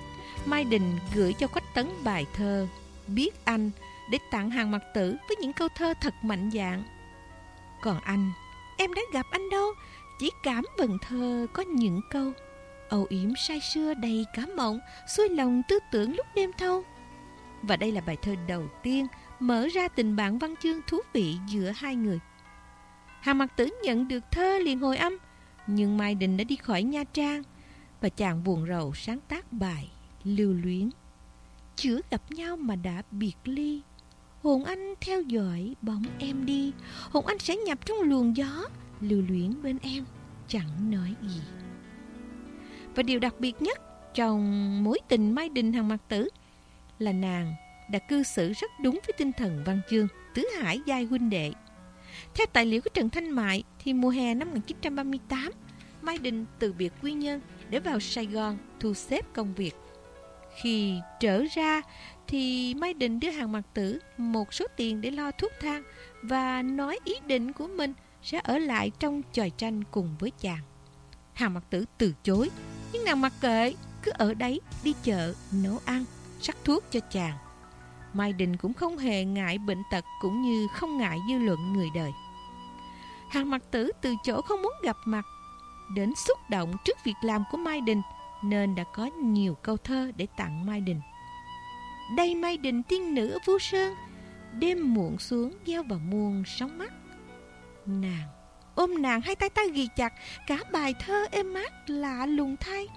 Mai Đình gửi cho Quách Tấn bài thơ Biết Anh để tặng Hàn Mặc Tử với những câu thơ thật mạnh dạn. Còn anh, em đã gặp anh đâu, chỉ cảm vần thơ có những câu âu yếm say sưa đầy cả mộng, xuôi lòng tư tưởng lúc đêm thâu. Và đây là bài thơ đầu tiên mở ra tình bạn văn chương thú vị giữa hai người. Hàn Mặc Tử nhận được thơ liền hồi âm, nhưng Mai Đình đã đi khỏi Nha Trang và chàng buồn rầu sáng tác bài Lưu Luyến. Chưa gặp nhau mà đã biệt ly, hồn anh theo dõi bóng em đi, hồn anh sẽ nhập trong luồng gió, lưu luyến bên em chẳng nói gì. Và điều đặc biệt nhất trong mối tình Mai Đình Hàn Mặc Tử là nàng đã cư xử rất đúng với tinh thần văn chương tứ hải giai huynh đệ. Theo tài liệu của Trần Thanh Mại thì mùa hè năm 1938, Mai Đình từ biệt Quy Nhơn để vào Sài Gòn thu xếp công việc. Khi trở ra thì Mai Đình đưa Hàn Mặc Tử một số tiền để lo thuốc thang và nói ý định của mình sẽ ở lại trong chòi tranh cùng với chàng. Hàn Mặc Tử từ chối, nhưng nàng mặc kệ, cứ ở đấy đi chợ, nấu ăn, sắc thuốc cho chàng. Mai Đình cũng không hề ngại bệnh tật cũng như không ngại dư luận người đời. Hàn Mặc Tử từ chỗ không muốn gặp mặt đến xúc động trước việc làm của Mai Đình nên đã có nhiều câu thơ để tặng Mai Đình. Đây Mai Đình tiên nữ ở Vu Sơn, đêm muộn xuống gieo vào muôn sóng mắt. Nàng ôm nàng hai tay ta ghi chặt, cả bài thơ êm mát lạ lùng thay.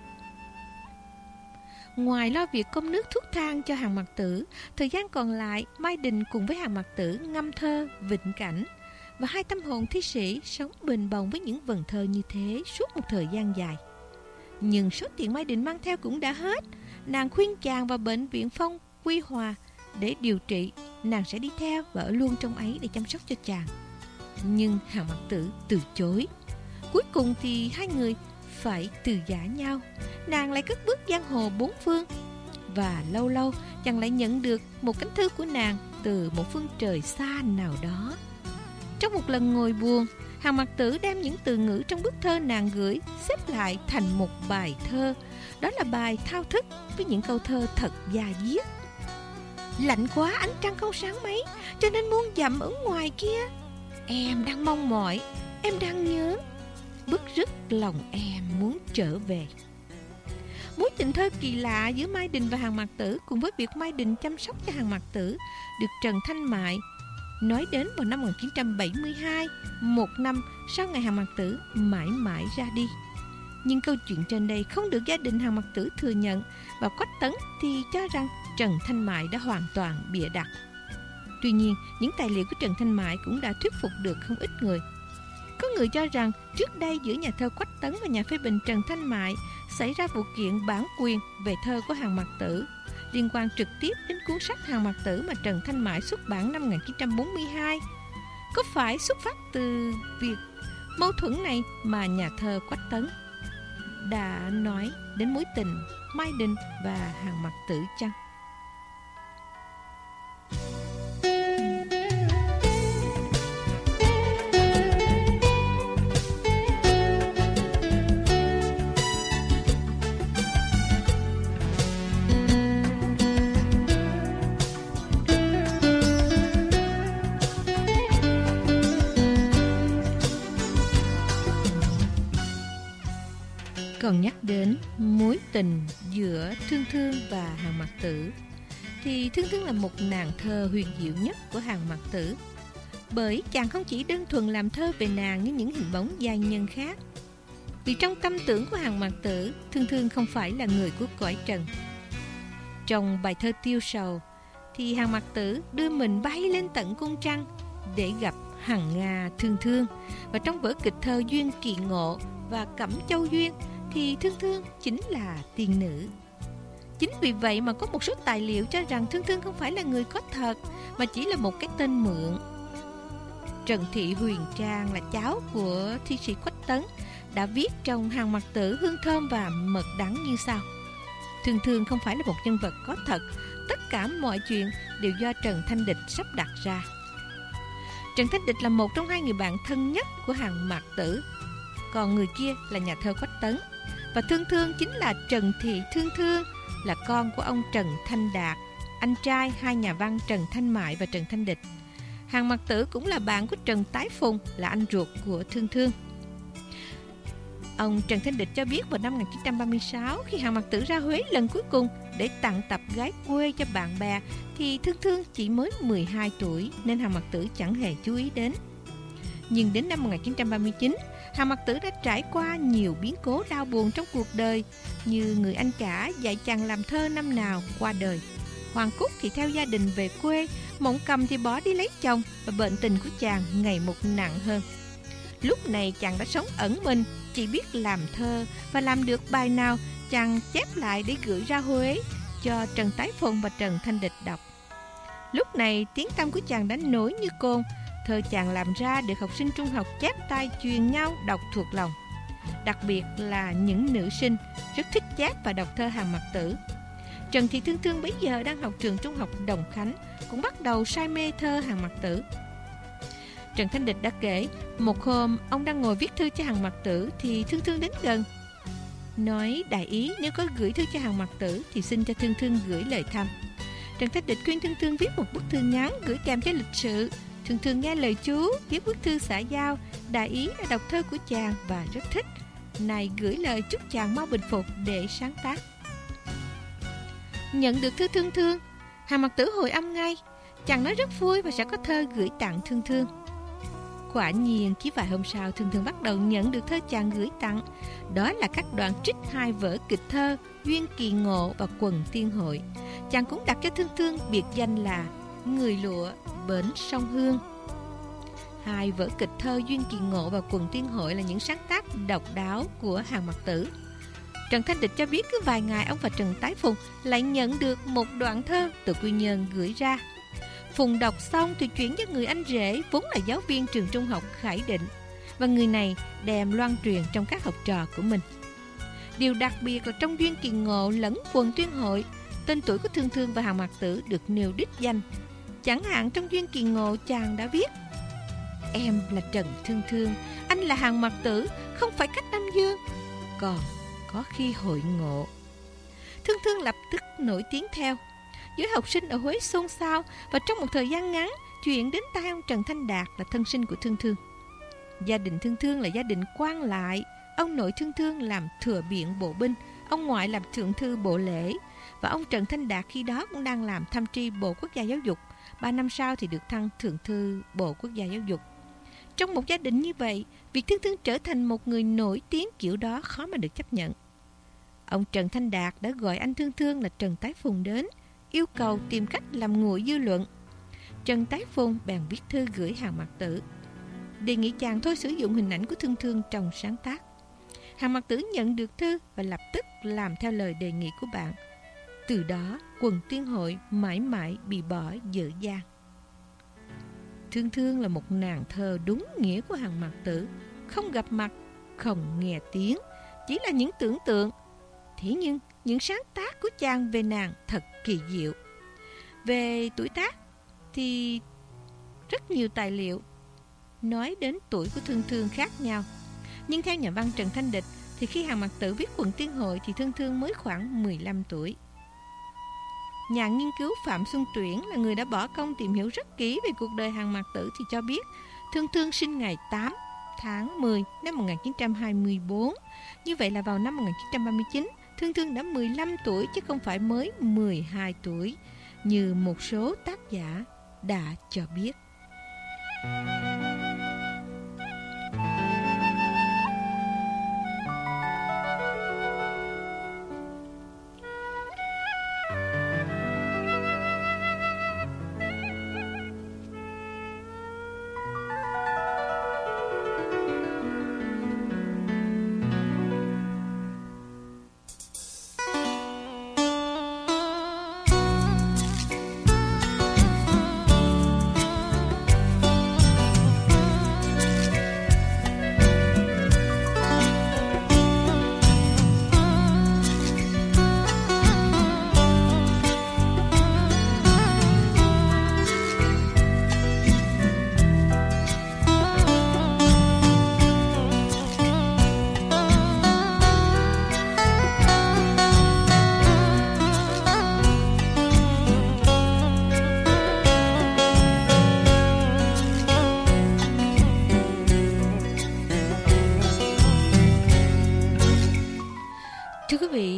Ngoài lo việc công nước thuốc thang cho Hàn Mặc Tử, thời gian còn lại Mai Đình cùng với Hàn Mặc Tử ngâm thơ vịnh cảnh, và hai tâm hồn thi sĩ sống bền bồng với những vần thơ như thế suốt một thời gian dài. Nhưng số tiền Mai Đình mang theo cũng đã hết. Nàng khuyên chàng vào bệnh viện Phong Quy Hòa để điều trị, nàng sẽ đi theo và ở luôn trong ấy để chăm sóc cho chàng. Nhưng Hàn Mặc Tử từ chối. Cuối cùng thì hai người phải từ giã nhau. Nàng lại cất bước giang hồ bốn phương, và lâu lâu chàng lại nhận được một cánh thư của nàng từ một phương trời xa nào đó. Trong một lần ngồi buồn, Hàn Mặc Tử đem những từ ngữ trong bức thơ nàng gửi xếp lại thành một bài thơ. Đó là bài thao thức với những câu thơ thật da diết. Lạnh quá ánh trăng không sáng mấy, cho nên muôn dặm ở ngoài kia, em đang mong mỏi, em đang nhớ, bứt rứt lòng em muốn trở về. Mối tình thơ kỳ lạ giữa Mai Đình và Hàn Mặc Tử cùng với việc Mai Đình chăm sóc cho Hàn Mặc Tử được Trần Thanh Mại nói đến vào năm 1972, một năm sau ngày Hàn Mặc Tử mãi mãi ra đi. Nhưng câu chuyện trên đây không được gia đình Hàn Mặc Tử thừa nhận, và Quách Tấn thì cho rằng Trần Thanh Mại đã hoàn toàn bịa đặt. Tuy nhiên, những tài liệu của Trần Thanh Mại cũng đã thuyết phục được không ít người. Có người cho rằng trước đây giữa nhà thơ Quách Tấn và nhà phê bình Trần Thanh Mại xảy ra vụ kiện bản quyền về thơ của Hàn Mặc Tử, liên quan trực tiếp đến cuốn sách Hàn Mặc Tử mà Trần Thanh Mại xuất bản năm 1942. Có phải xuất phát từ việc mâu thuẫn này mà nhà thơ Quách Tấn đã nói đến mối tình Mai Đình và Hàn Mặc Tử chăng? Còn nhắc đến mối tình giữa Thương Thương và Hàn Mặc Tử thì Thương Thương là một nàng thơ huyền diệu nhất của Hàn Mặc Tử, bởi chàng không chỉ đơn thuần làm thơ về nàng như những hình bóng giai nhân khác. Vì trong tâm tưởng của Hàn Mặc Tử, Thương Thương không phải là người của cõi trần. Trong bài thơ Tiêu Sầu thì Hàn Mặc Tử đưa mình bay lên tận cung trăng để gặp Hằng Nga Thương Thương, và trong vở kịch thơ Duyên Kỳ Ngộ và Cẩm Châu Duyên thì Thương Thương chính là tiên nữ. Chính vì vậy mà có một số tài liệu cho rằng Thương Thương không phải là người có thật, mà chỉ là một cái tên mượn. Trần Thị Huyền Trang là cháu của thi sĩ Quách Tấn đã viết trong Hàn Mặc Tử Hương Thơm và Mật Đắng như sau: Thương Thương không phải là một nhân vật có thật, tất cả mọi chuyện đều do Trần Thanh Địch sắp đặt ra. Trần Thanh Địch là một trong hai người bạn thân nhất của Hàn Mặc Tử, còn người kia là nhà thơ Quách Tấn. Và Thương Thương chính là Trần Thị Thương Thương, là con của ông Trần Thanh Đạt, anh trai hai nhà văn Trần Thanh Mại và Trần Thanh Địch. Hàn Mặc Tử cũng là bạn của Trần Tái Phùng, là anh ruột của Thương Thương. Ông Trần Thanh Địch cho biết vào năm 1936, khi Hàn Mặc Tử ra Huế lần cuối cùng để tặng tập gái quê cho bạn bè, thì Thương Thương chỉ mới 12 tuổi nên Hàn Mặc Tử chẳng hề chú ý đến. Nhưng đến năm 1939, Hàn Mặc Tử đã trải qua nhiều biến cố đau buồn trong cuộc đời, như người anh cả dạy chàng làm thơ năm nào qua đời, Hoàng Cúc thì theo gia đình về quê, Mộng Cầm thì bỏ đi lấy chồng, và bệnh tình của chàng ngày một nặng hơn. Lúc này chàng đã sống ẩn mình, chỉ biết làm thơ, và làm được bài nào chàng chép lại để gửi ra Huế cho Trần Tái Phùng và Trần Thanh Địch đọc. Lúc này tiếng tăm của chàng đã nổi như cồn, thơ chàng làm ra được học sinh trung học chép tay truyền nhau đọc thuộc lòng. Đặc biệt là những nữ sinh rất thích chép và đọc thơ Hàn Mặc Tử. Trần Thị Thương Thương bấy giờ đang học trường trung học Đồng Khánh, cũng bắt đầu say mê thơ Hàn Mặc Tử. Trần Thanh Địch đã kể, một hôm ông đang ngồi viết thư cho Hàn Mặc Tử thì Thương Thương đến gần, nói đại ý nếu có gửi thư cho Hàn Mặc Tử thì xin cho Thương Thương gửi lời thăm. Trần Thanh Địch khuyên Thương Thương viết một bức thư ngắn gửi kèm cho lịch sự. Thương Thương nghe lời chú, viết bức thư xã giao. Đại ý đã đọc thơ của chàng và rất thích, này gửi lời chúc chàng mau bình phục để sáng tác. Nhận được thư Thương Thương, Hàn Mặc Tử hồi âm ngay. Chàng nói rất vui và sẽ có thơ gửi tặng Thương Thương. Quả nhiên chỉ vài hôm sau, Thương Thương bắt đầu nhận được thơ chàng gửi tặng. Đó là các đoạn trích hai vở kịch thơ Duyên Kỳ Ngộ và Quần Tiên Hội. Chàng cũng đặt cho Thương Thương biệt danh là Người Lụa Bến Sông Hương. Hai vở kịch thơ Duyên Kỳ Ngộ và Quần Tiên Hội là những sáng tác độc đáo của Hàn Mặc Tử. Trần Thanh Địch cho biết cứ vài ngày ông và Trần Tái Phùng lại nhận được một đoạn thơ từ Quy Nhơn gửi ra. Phùng đọc xong thì chuyển cho người anh rể vốn là giáo viên trường trung học Khải Định, và người này đem loan truyền trong các học trò của mình. Điều đặc biệt là trong Duyên Kỳ Ngộ lẫn Quần Tiên Hội, tên tuổi của Thương Thương và Hàn Mặc Tử được nêu đích danh. Chẳng hạn trong Duyên Kỳ Ngộ chàng đã viết: Em là Trần Thương Thương, anh là Hàn Mặc Tử, không phải cách Nam Dương, còn có khi hội ngộ. Thương Thương lập tức nổi tiếng theo. Giới học sinh ở Huế xôn xao, và trong một thời gian ngắn, chuyện đến tai ông Trần Thanh Đạt là thân sinh của Thương Thương. Gia đình Thương Thương là gia đình quan lại. Ông nội Thương Thương làm thừa biện bộ binh, ông ngoại làm thượng thư bộ lễ, và ông Trần Thanh Đạt khi đó cũng đang làm tham tri Bộ Quốc gia Giáo dục. 3 năm sau thì được thăng thượng thư Bộ Quốc gia Giáo dục. Trong một gia đình như vậy, việc Thương Thương trở thành một người nổi tiếng kiểu đó khó mà được chấp nhận. Ông Trần Thanh Đạt đã gọi anh Thương Thương là Trần Tái Phùng đến, yêu cầu tìm cách làm nguội dư luận. Trần Tái Phùng bèn viết thư gửi Hàn Mặc Tử, đề nghị chàng thôi sử dụng hình ảnh của Thương Thương trong sáng tác. Hàn Mặc Tử nhận được thư và lập tức làm theo lời đề nghị của bạn. Từ đó, Quần Tiên Hội mãi mãi bị bỏ dở dang. Thương Thương là một nàng thơ đúng nghĩa của Hàn Mặc Tử, không gặp mặt, không nghe tiếng, chỉ là những tưởng tượng. Thế nhưng những sáng tác của chàng về nàng thật kỳ diệu. Về tuổi tác thì rất nhiều tài liệu nói đến tuổi của Thương Thương khác nhau. Nhưng theo nhà văn Trần Thanh Địch thì khi Hàn Mặc Tử viết Quần Tiên Hội thì Thương Thương mới khoảng 15 tuổi. Nhà nghiên cứu Phạm Xuân Tuyển là người đã bỏ công tìm hiểu rất kỹ về cuộc đời Hàn Mặc Tử thì cho biết Thương Thương sinh ngày 8 tháng 10 năm 1924. Như vậy là vào năm 1939, Thương Thương đã 15 tuổi chứ không phải mới 12 tuổi, như một số tác giả đã cho biết.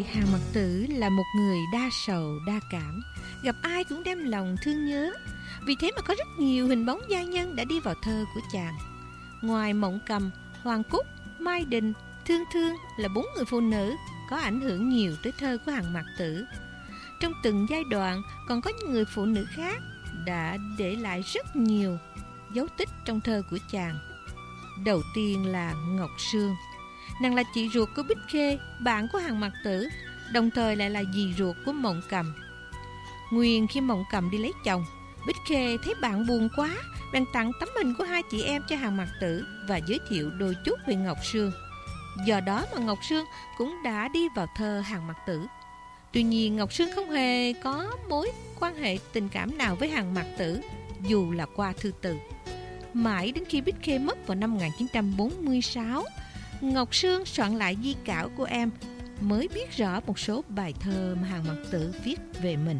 Hàn Mặc Tử là một người đa sầu đa cảm, gặp ai cũng đem lòng thương nhớ. Vì thế mà có rất nhiều hình bóng giai nhân đã đi vào thơ của chàng. Ngoài Mộng Cầm, Hoàng Cúc, Mai Đình, Thương Thương là 4 người phụ nữ có ảnh hưởng nhiều tới thơ của Hàn Mặc Tử. Trong từng giai đoạn còn có những người phụ nữ khác đã để lại rất nhiều dấu tích trong thơ của chàng. Đầu tiên là Ngọc Sương. Nàng là chị ruột của Bích Khê, bạn của Hàn Mặc Tử, đồng thời lại là dì ruột của Mộng Cầm. Nguyên khi Mộng Cầm đi lấy chồng, Bích Khê thấy bạn buồn quá, bèn tặng tấm hình của hai chị em cho Hàn Mặc Tử và giới thiệu đôi chút về Ngọc Sương. Do đó mà Ngọc Sương cũng đã đi vào thơ Hàn Mặc Tử. Tuy nhiên Ngọc Sương không hề có mối quan hệ tình cảm nào với Hàn Mặc Tử, dù là qua thư từ. Mãi đến khi Bích Khê mất vào năm 1946, Ngọc Sương soạn lại di cảo của em mới biết rõ một số bài thơ mà Hàn Mặc Tử viết về mình.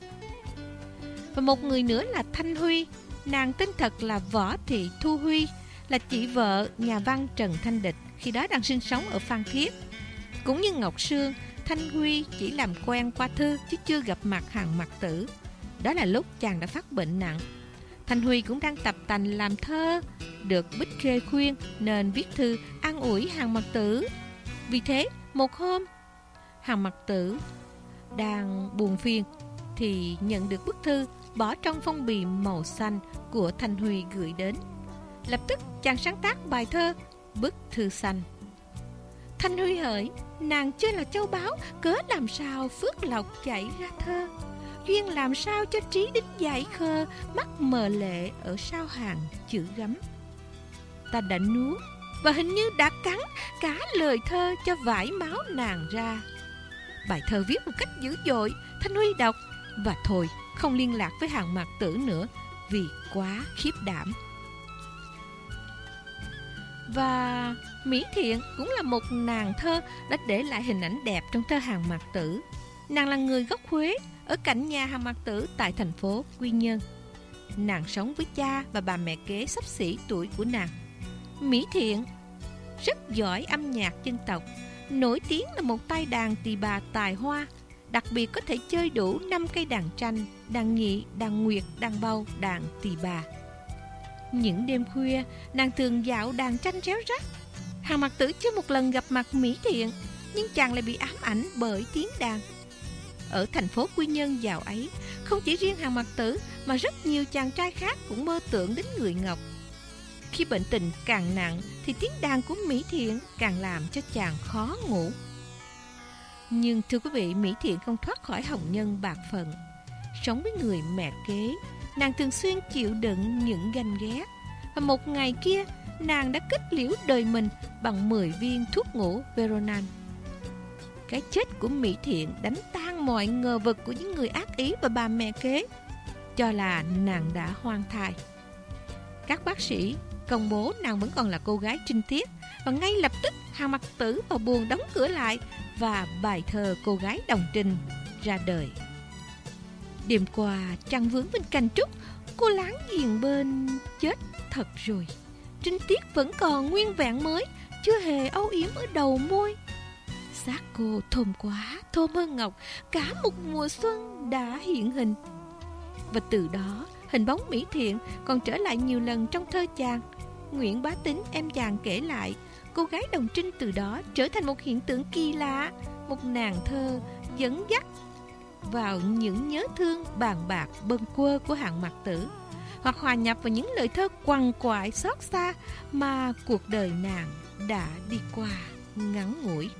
Và một người nữa là Thanh Huy. Nàng tên thật là Võ Thị Thu Huy, là chị vợ nhà văn Trần Thanh Địch, khi đó đang sinh sống ở Phan Thiết. Cũng như Ngọc Sương, Thanh Huy chỉ làm quen qua thư chứ chưa gặp mặt Hàn Mặc Tử. Đó là lúc chàng đã phát bệnh nặng. Thanh Huy cũng đang tập tành làm thơ, được Bích Khê khuyên nên viết thư an ủi Hàn Mặc Tử. Vì thế, một hôm, Hàn Mặc Tử đang buồn phiền thì nhận được bức thư bỏ trong phong bì màu xanh của Thanh Huy gửi đến. Lập tức chàng sáng tác bài thơ Bức Thư Xanh. Thanh Huy hỡi, nàng chưa là châu báu, cớ làm sao phước lộc chảy ra thơ. Duyên làm sao cho trí đích dại khờ, mắt mờ lệ ở sao hàng chữ gấm. Ta đã nuốt và hình như đã cắn cả lời thơ cho vải máu nàng ra. Bài thơ viết một cách dữ dội. Thanh Huy đọc và thôi không liên lạc với Hàn Mặc Tử nữa vì quá khiếp đảm. Và Mỹ Thiện cũng là một nàng thơ đã để lại hình ảnh đẹp trong thơ Hàn Mặc Tử. Nàng là người gốc Huế, ở cạnh nhà Hàn Mặc Tử tại thành phố Quy Nhơn. Nàng sống với cha và bà mẹ kế xấp xỉ tuổi của nàng. Mỹ Thiện rất giỏi âm nhạc dân tộc, nổi tiếng là một tay đàn tỳ bà tài hoa, đặc biệt có thể chơi đủ 5 cây đàn tranh, đàn nhị, đàn nguyệt, đàn bầu, đàn tỳ bà. Những đêm khuya, nàng thường dạo đàn tranh réo rắt. Hàn Mặc Tử chưa một lần gặp mặt Mỹ Thiện, nhưng chàng lại bị ám ảnh bởi tiếng đàn. Ở thành phố Quy Nhơn dạo ấy, không chỉ riêng Hàn Mặc Tử mà rất nhiều chàng trai khác cũng mơ tưởng đến người Ngọc. Khi bệnh tình càng nặng thì tiếng đàn của Mỹ Thiện càng làm cho chàng khó ngủ. Nhưng thưa quý vị, Mỹ Thiện không thoát khỏi hồng nhân bạc phận. Sống với người mẹ kế, nàng thường xuyên chịu đựng những ganh ghét. Và một ngày kia, nàng đã kết liễu đời mình bằng 10 viên thuốc ngủ Veronan. Cái chết của Mỹ Thiện đánh tan mọi ngờ vực của những người ác ý và bà mẹ kế, cho là nàng đã hoang thai. Các bác sĩ công bố nàng vẫn còn là cô gái trinh tiết, và ngay lập tức Hàn Mặc Tử vào buồng đóng cửa lại và bài thơ Cô Gái Đồng Trinh ra đời. Đêm qua trăng vướng bên cành trúc, cô láng giềng bên chết thật rồi. Trinh tiết vẫn còn nguyên vẹn mới, chưa hề âu yếm ở đầu môi. Xác cô thơm quá, thơm hơn ngọc, cả một mùa xuân đã hiện hình. Và từ đó, hình bóng Mỹ Thiện còn trở lại nhiều lần trong thơ chàng. Nguyễn Bá Tính, em chàng kể lại, cô gái Đồng Trinh từ đó trở thành một hiện tượng kỳ lạ, một nàng thơ dẫn dắt vào những nhớ thương bàn bạc bâng quơ của Hàn Mặc Tử, hoặc hòa nhập vào những lời thơ quằn quại xót xa mà cuộc đời nàng đã đi qua ngắn ngủi.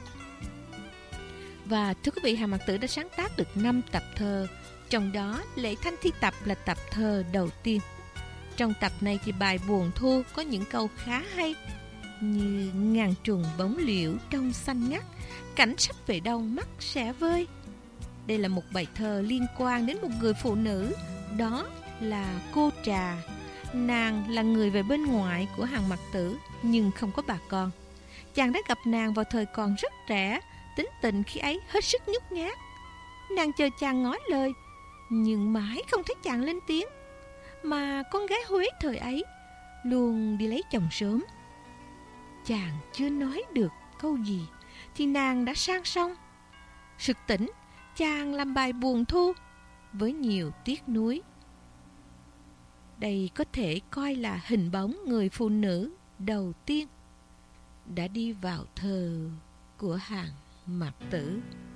Và thưa quý vị, Hàn Mặc Tử đã sáng tác được 5 tập thơ, trong đó Lệ Thanh Thi Tập là tập thơ đầu tiên. Trong tập này thì bài Buồn Thu có những câu khá hay, như ngàn trùng bóng liễu trong xanh ngắt, cảnh sắp về đông mắt sẽ vơi. Đây là một bài thơ liên quan đến một người phụ nữ, đó là cô Trà. Nàng là người về bên ngoại của Hàn Mặc Tử nhưng không có bà con. Chàng đã gặp nàng vào thời còn rất trẻ, tính tình khi ấy hết sức nhút nhát. Nàng chờ chàng ngỏ lời, nhưng mãi không thấy chàng lên tiếng. Mà con gái Huế thời ấy luôn đi lấy chồng sớm. Chàng chưa nói được câu gì thì nàng đã sang sông. Sực tỉnh, chàng làm bài buồn thu với nhiều tiếc nuối. Đây có thể coi là hình bóng người phụ nữ đầu tiên đã đi vào thơ của hàng Mạc Tử.